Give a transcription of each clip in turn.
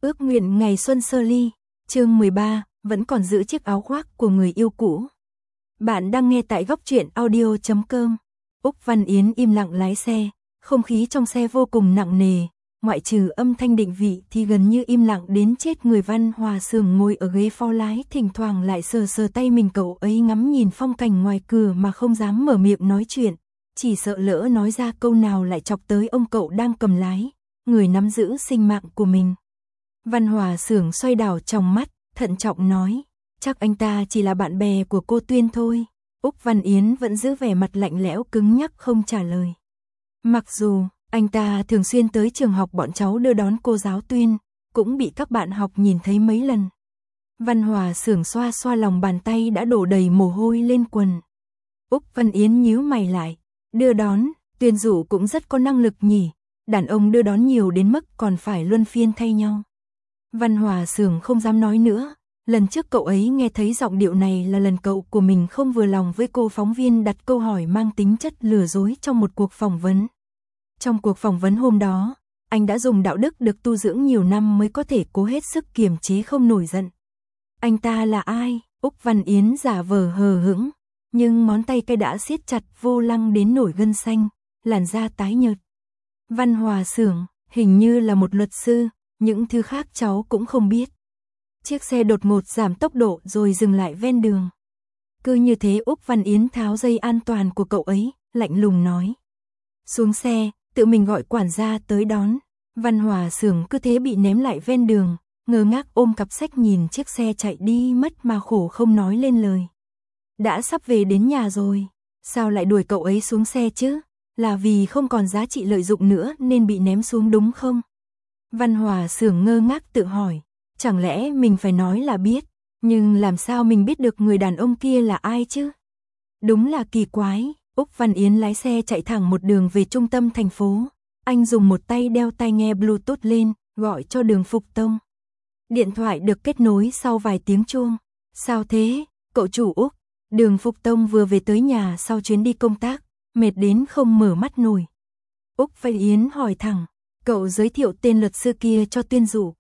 Ước nguyện ngày xuân sơ ly, chương 13, vẫn còn giữ chiếc áo khoác của người yêu cũ. Bạn đang nghe tại góc truyện audio.com. Úc Văn Yến im lặng lái xe, không khí trong xe vô cùng nặng nề, ngoại trừ âm thanh định vị thì gần như im lặng đến chết người. Văn Hòa Sưởng ngồi ở ghế phó lái, thỉnh thoảng lại sờ sờ tay mình. Cậu ấy ngắm nhìn phong cảnh ngoài cửa mà không dám mở miệng nói chuyện, chỉ sợ lỡ nói ra câu nào lại chọc tới ông cậu đang cầm lái, người nắm giữ sinh mạng của mình. Văn Hòa Sưởng xoay đảo trong mắt, thận trọng nói, chắc anh ta chỉ là bạn bè của cô Tuyên thôi. Úc Văn Yến vẫn giữ vẻ mặt lạnh lẽo cứng nhắc không trả lời. Mặc dù anh ta thường xuyên tới trường học bọn cháu đưa đón cô giáo Tuyên, cũng bị các bạn học nhìn thấy mấy lần. Văn Hòa Sưởng xoa xoa lòng bàn tay đã đổ đầy mồ hôi lên quần. Úc Văn Yến nhíu mày lại, đưa đón, Tuyên Dụ cũng rất có năng lực nhỉ, đàn ông đưa đón nhiều đến mức còn phải luân phiên thay nhau. Văn Hòa Sưởng không dám nói nữa, lần trước cậu ấy nghe thấy giọng điệu này là lần cậu của mình không vừa lòng với cô phóng viên đặt câu hỏi mang tính chất lừa dối trong một cuộc phỏng vấn. Trong cuộc phỏng vấn hôm đó, anh đã dùng đạo đức được tu dưỡng nhiều năm mới có thể cố hết sức kiềm chế không nổi giận. Anh ta là ai? Úc Văn Yến giả vờ hờ hững, nhưng ngón tay cái đã siết chặt vô lăng đến nổi gân xanh, làn da tái nhợt. Văn Hòa Sưởng, hình như là một luật sư, những thứ khác cháu cũng không biết. Chiếc xe đột ngột giảm tốc độ rồi dừng lại ven đường. Cứ như thế Úc Văn Yến tháo dây an toàn của cậu ấy, lạnh lùng nói. Xuống xe, tự mình gọi quản gia tới đón. Văn Hòa Sưởng cứ thế bị ném lại ven đường, ngơ ngác ôm cặp sách nhìn chiếc xe chạy đi mất mà khổ không nói lên lời. Đã sắp về đến nhà rồi, sao lại đuổi cậu ấy xuống xe chứ? Là vì không còn giá trị lợi dụng nữa nên bị ném xuống đúng không? Văn Hòa Sưởng ngơ ngác tự hỏi, chẳng lẽ mình phải nói là biết, nhưng làm sao mình biết được người đàn ông kia là ai chứ? Đúng là kỳ quái. Úc Văn Yến lái xe chạy thẳng một đường về trung tâm thành phố. Anh dùng một tay đeo tai nghe Bluetooth lên, gọi cho Đường Phục Tông. Điện thoại được kết nối sau vài tiếng chuông. Sao thế, cậu chủ Úc? Đường Phục Tông vừa về tới nhà sau chuyến đi công tác, mệt đến không mở mắt nổi. Úc Văn Yến hỏi thẳng, cậu giới thiệu tên luật sư kia cho Tuyên Dụ.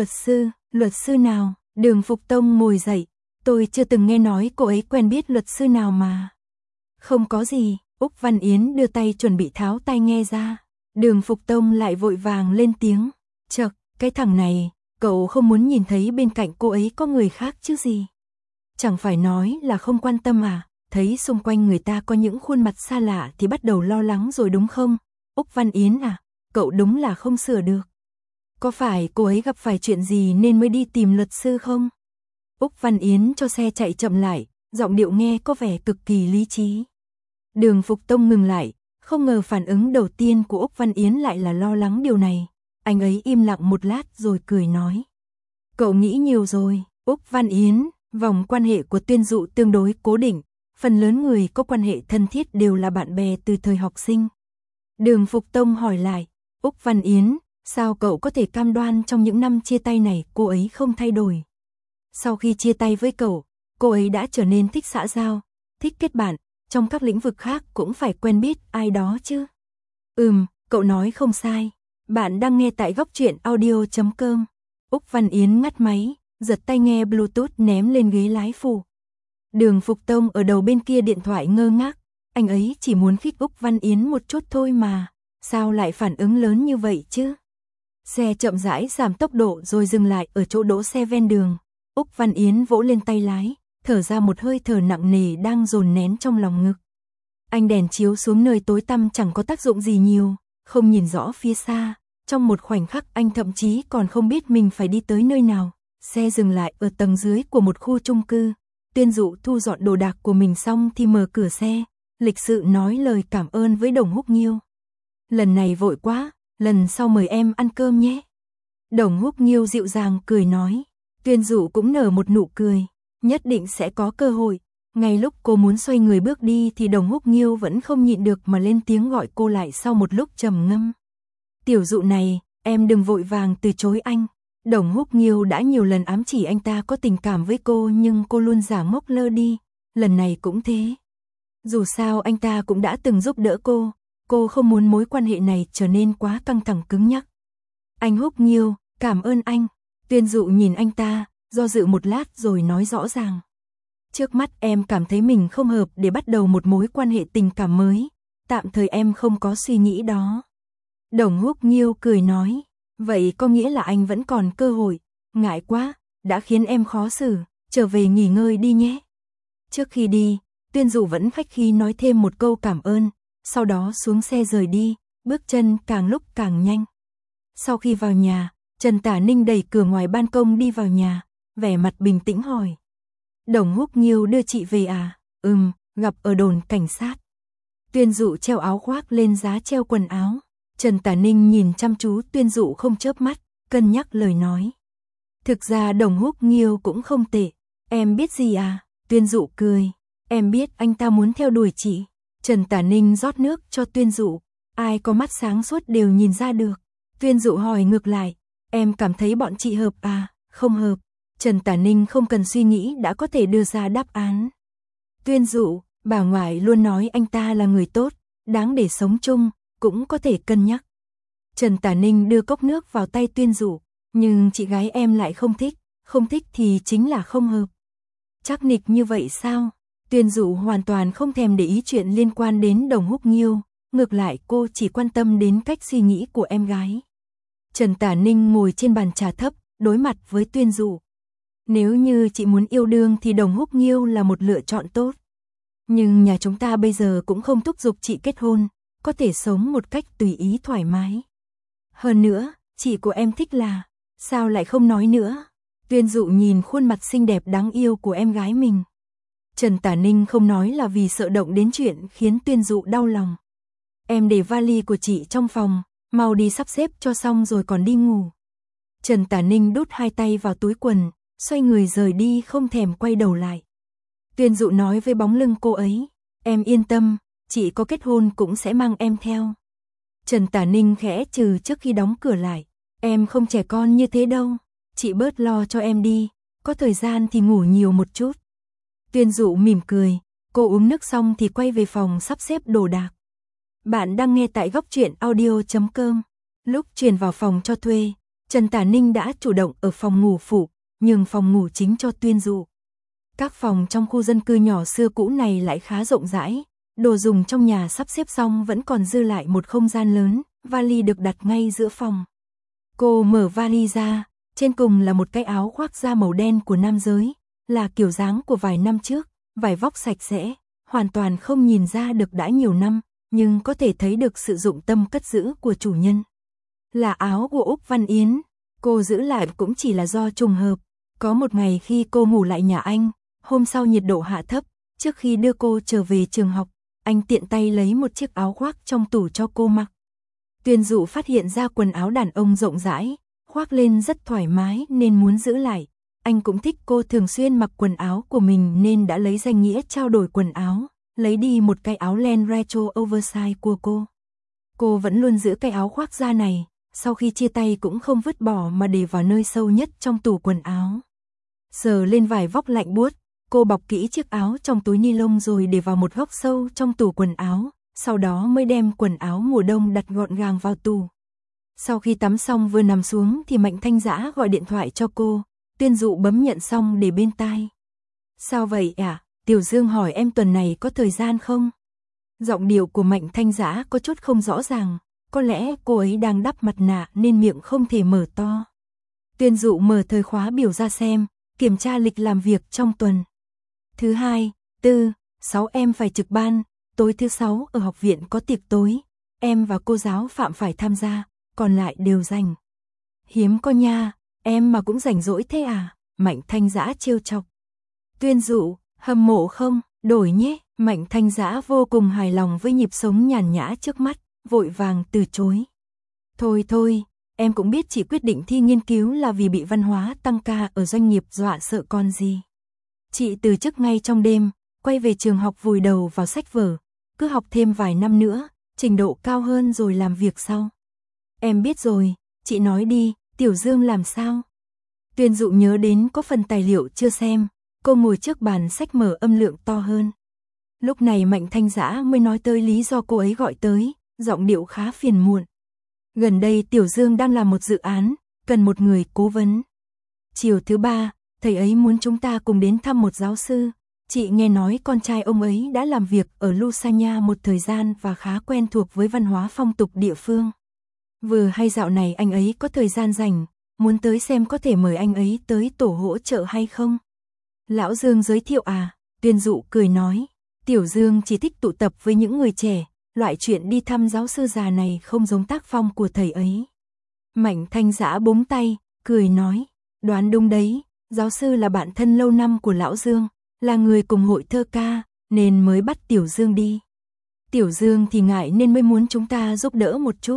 Luật sư nào? Đường Phục Tông ngồi dậy, tôi chưa từng nghe nói cô ấy quen biết luật sư nào mà. Không có gì. Úc Văn Yến đưa tay chuẩn bị tháo tai nghe ra. Đường Phục Tông lại vội vàng lên tiếng, chậc, cái thằng này, cậu không muốn nhìn thấy bên cạnh cô ấy có người khác chứ gì? Chẳng phải nói là không quan tâm à? Thấy xung quanh người ta có những khuôn mặt xa lạ thì bắt đầu lo lắng rồi đúng không? Úc Văn Yến à, cậu đúng là không sửa được. Có phải cô ấy gặp phải chuyện gì nên mới đi tìm luật sư không? Úc Văn Yến cho xe chạy chậm lại, giọng điệu nghe có vẻ cực kỳ lý trí. Đường Phục Tông ngừng lại, không ngờ phản ứng đầu tiên của Úc Văn Yến lại là lo lắng điều này. Anh ấy im lặng một lát rồi cười nói. Cậu nghĩ nhiều rồi, Úc Văn Yến, vòng quan hệ của Tuyên Dụ tương đối cố định, phần lớn người có quan hệ thân thiết đều là bạn bè từ thời học sinh. Đường Phục Tông hỏi lại, Úc Văn Yến, sao cậu có thể cam đoan trong những năm chia tay này cô ấy không thay đổi? Sau khi chia tay với cậu, cô ấy đã trở nên thích xã giao, thích kết bạn, trong các lĩnh vực khác cũng phải quen biết ai đó chứ. Cậu nói không sai. Bạn đang nghe tại góc truyện audio.com. Úc Văn Yến ngắt máy, giật tai nghe Bluetooth ném lên ghế lái phụ. Đường Phục Tông ở đầu bên kia điện thoại ngơ ngác, anh ấy chỉ muốn khích Úc Văn Yến một chút thôi mà, sao lại phản ứng lớn như vậy chứ? Xe chậm rãi giảm tốc độ rồi dừng lại ở chỗ đỗ xe ven đường. Úc Văn Yến vỗ lên tay lái, thở ra một hơi thở nặng nề đang dồn nén trong lòng ngực. Ánh đèn chiếu xuống nơi tối tăm chẳng có tác dụng gì nhiều, không nhìn rõ phía xa. Trong một khoảnh khắc anh thậm chí còn không biết mình phải đi tới nơi nào. Xe dừng lại ở tầng dưới của một khu chung cư. Tuyên Dụ thu dọn đồ đạc của mình xong thì mở cửa xe, lịch sự nói lời cảm ơn với Đồng Húc Nghiêu. Lần này vội quá, lần sau mời em ăn cơm nhé. Đồng Húc Nghiêu dịu dàng cười nói. Tuyên Dụ cũng nở một nụ cười, nhất định sẽ có cơ hội. Ngay lúc cô muốn xoay người bước đi thì Đồng Húc Nghiêu vẫn không nhịn được mà lên tiếng gọi cô lại sau một lúc trầm ngâm. Tiểu Dụ này, em đừng vội vàng từ chối anh. Đồng Húc Nghiêu đã nhiều lần ám chỉ anh ta có tình cảm với cô nhưng cô luôn giả ngốc lơ đi, lần này cũng thế. Dù sao anh ta cũng đã từng giúp đỡ cô không muốn mối quan hệ này trở nên quá căng thẳng cứng nhắc. Anh Húc Nghiêu, cảm ơn anh. Tuyên Dụ nhìn anh ta, do dự một lát rồi nói rõ ràng. Trước mắt em cảm thấy mình không hợp để bắt đầu một mối quan hệ tình cảm mới, tạm thời em không có suy nghĩ đó. Đồng Húc Nghiêu cười nói, vậy có nghĩa là anh vẫn còn cơ hội, ngại quá, đã khiến em khó xử, trở về nghỉ ngơi đi nhé. Trước khi đi, Tuyên Dụ vẫn khách khí nói thêm một câu cảm ơn, sau đó xuống xe rời đi, bước chân càng lúc càng nhanh. Sau khi vào nhà, Trần Tả Ninh đẩy cửa ngoài ban công đi vào nhà, vẻ mặt bình tĩnh hỏi. Đồng Húc Nghiêu đưa chị về à? Gặp ở đồn cảnh sát. Tuyên Dụ treo áo khoác lên giá treo quần áo. Trần Tả Ninh nhìn chăm chú Tuyên Dụ không chớp mắt, cân nhắc lời nói. Thực ra Đồng Húc Nghiêu cũng không tệ, em biết gì à? Tuyên Dụ cười, em biết anh ta muốn theo đuổi chị. Trần Tả Ninh rót nước cho Tuyên Dụ, ai có mắt sáng suốt đều nhìn ra được. Tuyên Dụ hỏi ngược lại, em cảm thấy bọn chị hợp à? Không hợp. Trần Tả Ninh không cần suy nghĩ đã có thể đưa ra đáp án. Tuyên Dụ, bà ngoại luôn nói anh ta là người tốt, đáng để sống chung, cũng có thể cân nhắc. Trần Tả Ninh đưa cốc nước vào tay Tuyên Dụ, nhưng chị gái em lại không thích thì chính là không hợp. Chắc nịch như vậy sao? Tuyên Dụ hoàn toàn không thèm để ý chuyện liên quan đến Đồng Húc Nghiêu, ngược lại cô chỉ quan tâm đến cách suy nghĩ của em gái. Trần Tả Ninh ngồi trên bàn trà thấp, đối mặt với Tuyên Dụ. Nếu như chị muốn yêu đương thì Đồng Húc Nghiêu là một lựa chọn tốt. Nhưng nhà chúng ta bây giờ cũng không thúc giục chị kết hôn, có thể sống một cách tùy ý thoải mái. Hơn nữa, chị của em thích là, sao lại không nói nữa? Tuyên Dụ nhìn khuôn mặt xinh đẹp đáng yêu của em gái mình. Trần Tả Ninh không nói là vì sợ động đến chuyện khiến Tuyên Dụ đau lòng. Em để vali của chị trong phòng, mau đi sắp xếp cho xong rồi còn đi ngủ. Trần Tả Ninh đút hai tay vào túi quần, xoay người rời đi không thèm quay đầu lại. Tuyên Dụ nói với bóng lưng cô ấy, em yên tâm, chị có kết hôn cũng sẽ mang em theo. Trần Tả Ninh khẽ trừ trước khi đóng cửa lại, em không trẻ con như thế đâu, chị bớt lo cho em đi, có thời gian thì ngủ nhiều một chút. Tuyên Dụ mỉm cười, cô uống nước xong thì quay về phòng sắp xếp đồ đạc. Bạn đang nghe tại góc truyện audio.com. Lúc chuyển vào phòng cho thuê, Trần Tả Ninh đã chủ động ở phòng ngủ phụ, nhường phòng ngủ chính cho Tuyên Dụ. Các phòng trong khu dân cư nhỏ xưa cũ này lại khá rộng rãi, đồ dùng trong nhà sắp xếp xong vẫn còn dư lại một không gian lớn, vali được đặt ngay giữa phòng. Cô mở vali ra, trên cùng là một cái áo khoác da màu đen của nam giới, là kiểu dáng của vài năm trước, vải vóc sạch sẽ, hoàn toàn không nhìn ra được đã nhiều năm, nhưng có thể thấy được sự dụng tâm cất giữ của chủ nhân. Là áo của Úc Văn Yến, cô giữ lại cũng chỉ là do trùng hợp. Có một ngày khi cô ngủ lại nhà anh, hôm sau nhiệt độ hạ thấp, trước khi đưa cô trở về trường học, anh tiện tay lấy một chiếc áo khoác trong tủ cho cô mặc. Tuyên Dụ phát hiện ra quần áo đàn ông rộng rãi, khoác lên rất thoải mái nên muốn giữ lại. Anh cũng thích cô thường xuyên mặc quần áo của mình nên đã lấy danh nghĩa trao đổi quần áo, lấy đi một cái áo len retro oversize của cô. Cô vẫn luôn giữ cái áo khoác da này, sau khi chia tay cũng không vứt bỏ mà để vào nơi sâu nhất trong tủ quần áo. Sờ lên vải vóc lạnh buốt, cô bọc kỹ chiếc áo trong túi ni lông rồi để vào một góc sâu trong tủ quần áo, sau đó mới đem quần áo mùa đông đặt gọn gàng vào tủ. Sau khi tắm xong vừa nằm xuống thì Mạnh Thanh Dã gọi điện thoại cho cô, Tuyên Dụ bấm nhận xong để bên tai. Sao vậy ạ? Tiểu Dương hỏi em tuần này có thời gian không? Giọng điệu của Mạnh Thanh Dã có chút không rõ ràng, có lẽ cô ấy đang đắp mặt nạ nên miệng không thể mở to. Tuyên Dụ mở thời khóa biểu ra xem, kiểm tra lịch làm việc trong tuần. Thứ 2, 4, 6 em phải trực ban, tối thứ 6 ở học viện có tiệc tối, em và cô giáo Phạm phải tham gia, còn lại đều rảnh. Hiếm có nha, em mà cũng rảnh rỗi thế à? Mạnh Thanh Dã trêu chọc. Tuyên Dụ, hâm mộ không? Đổi nhé. Mạnh Thanh Dã vô cùng hài lòng với nhịp sống nhàn nhã trước mắt, vội vàng từ chối. Thôi, em cũng biết chị quyết định thi nghiên cứu là vì bị văn hóa tăng ca ở doanh nghiệp dọa sợ con gì. Chị từ chức ngay trong đêm, quay về trường học vùi đầu vào sách vở, cứ học thêm vài năm nữa, trình độ cao hơn rồi làm việc sau. Em biết rồi, chị nói đi, Tiểu Dương làm sao? Tuyên Dụ nhớ đến có phần tài liệu chưa xem, cô ngồi trước bàn sách mở âm lượng to hơn. Lúc này Mạnh Thanh Dã mới nói tới lý do cô ấy gọi tới, giọng điệu khá phiền muộn. Gần đây Tiểu Dương đang làm một dự án, cần một người cố vấn. chiều thứ ba, thầy ấy muốn chúng ta cùng đến thăm một giáo sư. Chị nghe nói con trai ông ấy đã làm việc ở Lusanya một thời gian và khá quen thuộc với văn hóa phong tục địa phương. Vừa hay dạo này anh ấy có thời gian rảnh, muốn tới xem có thể mời anh ấy tới tổ hỗ trợ hay không. Lão Dương giới thiệu à, Tuyên Dụ cười nói, Tiểu Dương chỉ thích tụ tập với những người trẻ, loại chuyện đi thăm giáo sư già này không giống tác phong của thầy ấy. Mạnh Thanh Dã búng tay, cười nói, đoán đúng đấy, giáo sư là bạn thân lâu năm của Lão Dương, là người cùng hội thơ ca, nên mới bắt Tiểu Dương đi. Tiểu Dương thì ngại nên mới muốn chúng ta giúp đỡ một chút.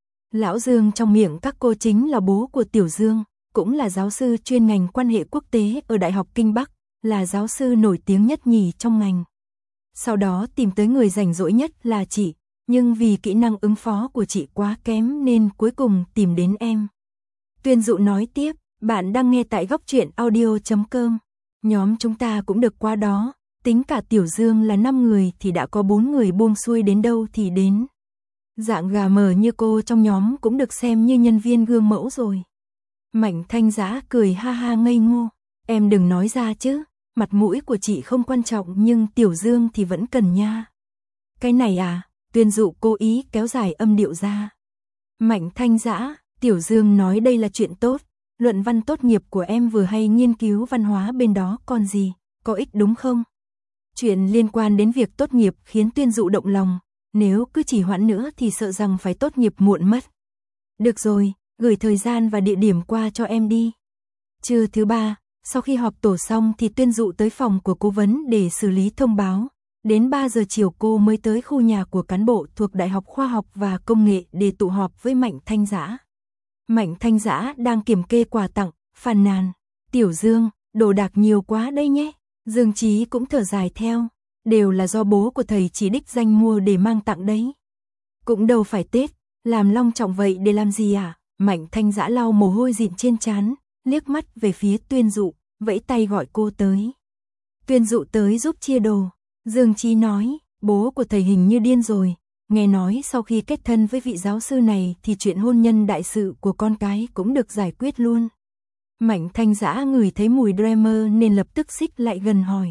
Lão Dương trong miệng các cô chính là bố của Tiểu Dương, cũng là giáo sư chuyên ngành quan hệ quốc tế ở Đại học Kinh Bắc, là giáo sư nổi tiếng nhất nhì trong ngành. Sau đó tìm tới người rảnh rỗi nhất là chị, nhưng vì kỹ năng ứng phó của chị quá kém nên cuối cùng tìm đến em. Tuyên Dụ nói tiếp, bạn đang nghe tại góc truyện audio.com. Nhóm chúng ta cũng được qua đó, tính cả Tiểu Dương là 5 người thì đã có 4 người buông xuôi đến đâu thì đến. Dạng gà mờ như cô trong nhóm cũng được xem như nhân viên gương mẫu rồi. Mạnh Thanh Dã cười ha ha ngây ngô, em đừng nói ra chứ, mặt mũi của chị không quan trọng nhưng Tiểu Dương thì vẫn cần nha. Cái này à, Tuyên Dụ cố ý kéo dài âm điệu ra. Mạnh Thanh Dã, Tiểu Dương nói đây là chuyện tốt, luận văn tốt nghiệp của em vừa hay nghiên cứu văn hóa bên đó còn gì, có ích đúng không? Chuyện liên quan đến việc tốt nghiệp khiến Tuyên Dụ động lòng, nếu cứ chỉ hoãn nữa thì sợ rằng phải tốt nghiệp muộn mất. Được rồi, gửi thời gian và địa điểm qua cho em đi. Trưa thứ ba, sau khi họp tổ xong thì Tuyên Dụ tới phòng của cố vấn để xử lý thông báo. Đến 3 giờ chiều cô mới tới khu nhà của cán bộ thuộc Đại học Khoa học và Công nghệ để tụ họp với Mạnh Thanh Dã. Mạnh Thanh Dã đang kiểm kê quà tặng, phàn nàn, Tiểu Dương, đồ đạc nhiều quá đây nhé. Dương Chí cũng thở dài theo, đều là do bố của thầy chỉ đích danh mua để mang tặng đấy. Cũng đâu phải Tết, làm long trọng vậy để làm gì à? Mạnh Thanh Dã lau mồ hôi dịn trên trán, liếc mắt về phía Tuyên Dụ, vẫy tay gọi cô tới. Tuyên Dụ tới giúp chia đồ. Dương Chí nói, bố của thầy hình như điên rồi, nghe nói sau khi kết thân với vị giáo sư này thì chuyện hôn nhân đại sự của con cái cũng được giải quyết luôn. Mạnh Thanh Dã ngửi thấy mùi Dreamer nên lập tức xích lại gần hỏi.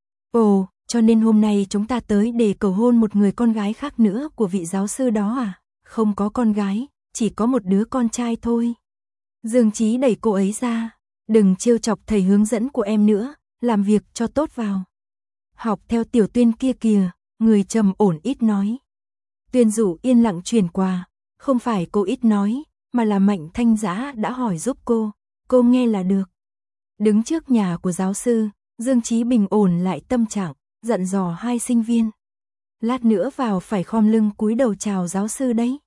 Ồ, cho nên hôm nay chúng ta tới để cầu hôn một người con gái khác nữa của vị giáo sư đó à? Không có con gái, chỉ có một đứa con trai thôi. Dương Chí đẩy cô ấy ra, đừng trêu chọc thầy hướng dẫn của em nữa, làm việc cho tốt vào. Học theo Tiểu Tuyên kia kìa, người trầm ổn ít nói. Tuyên Dụ yên lặng truyền quà, không phải cô ít nói, mà là Mạnh Thanh Dã đã hỏi giúp cô nghe là được. Đứng trước nhà của giáo sư, Dương Chí bình ổn lại tâm trạng, dặn dò hai sinh viên. Lát nữa vào phải khom lưng cúi đầu chào giáo sư đấy.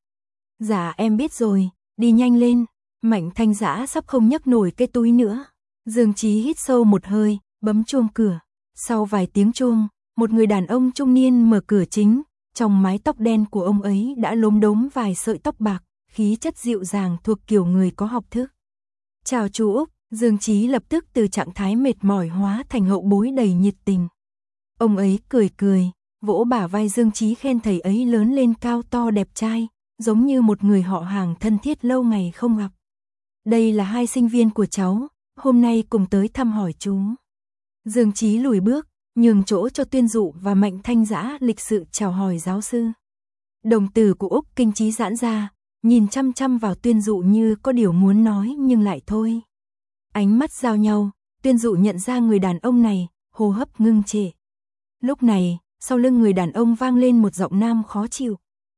Dạ em biết rồi, đi nhanh lên. Mạnh Thanh Dã sắp không nhấc nổi cái túi nữa. Dương Chí hít sâu một hơi, bấm chuông cửa. Sau vài tiếng chuông, một người đàn ông trung niên mở cửa chính. Trong mái tóc đen của ông ấy đã lốm đốm vài sợi tóc bạc, khí chất dịu dàng thuộc kiểu người có học thức. Chào chú Úc. Dương Chí lập tức từ trạng thái mệt mỏi hóa thành hậu bối đầy nhiệt tình. Ông ấy cười cười, vỗ bả vai Dương Chí khen thầy ấy lớn lên cao to đẹp trai, giống như một người họ hàng thân thiết lâu ngày không gặp. Đây là hai sinh viên của cháu, hôm nay cùng tới thăm hỏi chú. Dương Chí lùi bước, nhường chỗ cho Tuyên Dụ và Mạnh Thanh Dã lịch sự chào hỏi giáo sư. Đồng tử của Úc Kinh Chí giãn ra, nhìn chăm chăm vào Tuyên Dụ như có điều muốn nói nhưng lại thôi. Ánh mắt giao nhau, Tuyên Dụ nhận ra người đàn ông này, hô hấp ngưng trệ. Lúc này, sau lưng người đàn ông vang lên một giọng nam khó chịu.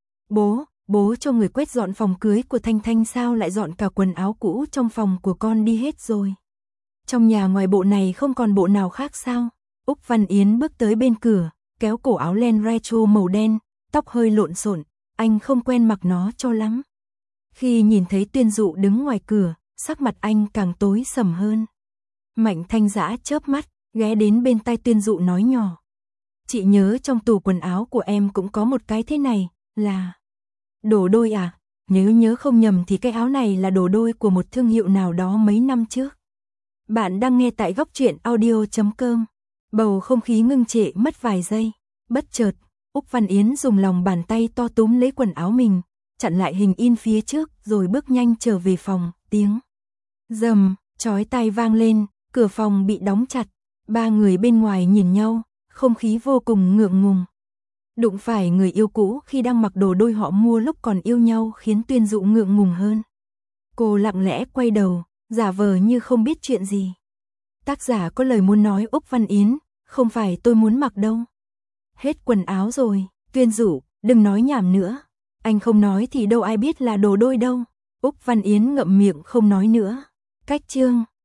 Bố cho người quét dọn phòng cưới của Thanh Thanh sao lại dọn cả quần áo cũ trong phòng của con đi hết rồi. Trong nhà ngoài bộ này không còn bộ nào khác sao? Úc Văn Yến bước tới bên cửa, kéo cổ áo len retro màu đen, tóc hơi lộn xộn, anh không quen mặc nó cho lắm. Khi nhìn thấy Tuyên Dụ đứng ngoài cửa, sắc mặt anh càng tối sầm hơn. Mạnh Thanh Dã chớp mắt, ghé đến bên tai Tuyên Dụ nói nhỏ. Chị nhớ trong tủ quần áo của em cũng có một cái thế này, là đồ đôi à? Nhớ không nhầm thì cái áo này là đồ đôi của một thương hiệu nào đó mấy năm trước. Bạn đang nghe tại góc truyện audio.com. Bầu không khí ngưng trệ mất vài giây. Bất chợt, Úc Văn Yến dùng lòng bàn tay to túm lấy quần áo mình, chặn lại hình in phía trước rồi bước nhanh trở về phòng, tiếng rầm chói tai vang lên, cửa phòng bị đóng chặt. Ba người bên ngoài nhìn nhau, không khí vô cùng ngượng ngùng. Đụng phải người yêu cũ khi đang mặc đồ đôi họ mua lúc còn yêu nhau khiến Tuyên Dụ ngượng ngùng hơn. Cô lặng lẽ quay đầu, giả vờ như không biết chuyện gì. Tác giả có lời muốn nói Úc Văn Yến, không phải tôi muốn mặc đâu. Hết quần áo rồi, Tuyên Dụ, đừng nói nhảm nữa. Anh không nói thì đâu ai biết là đồ đôi đâu. Úc Văn Yến ngậm miệng không nói nữa. Cách chương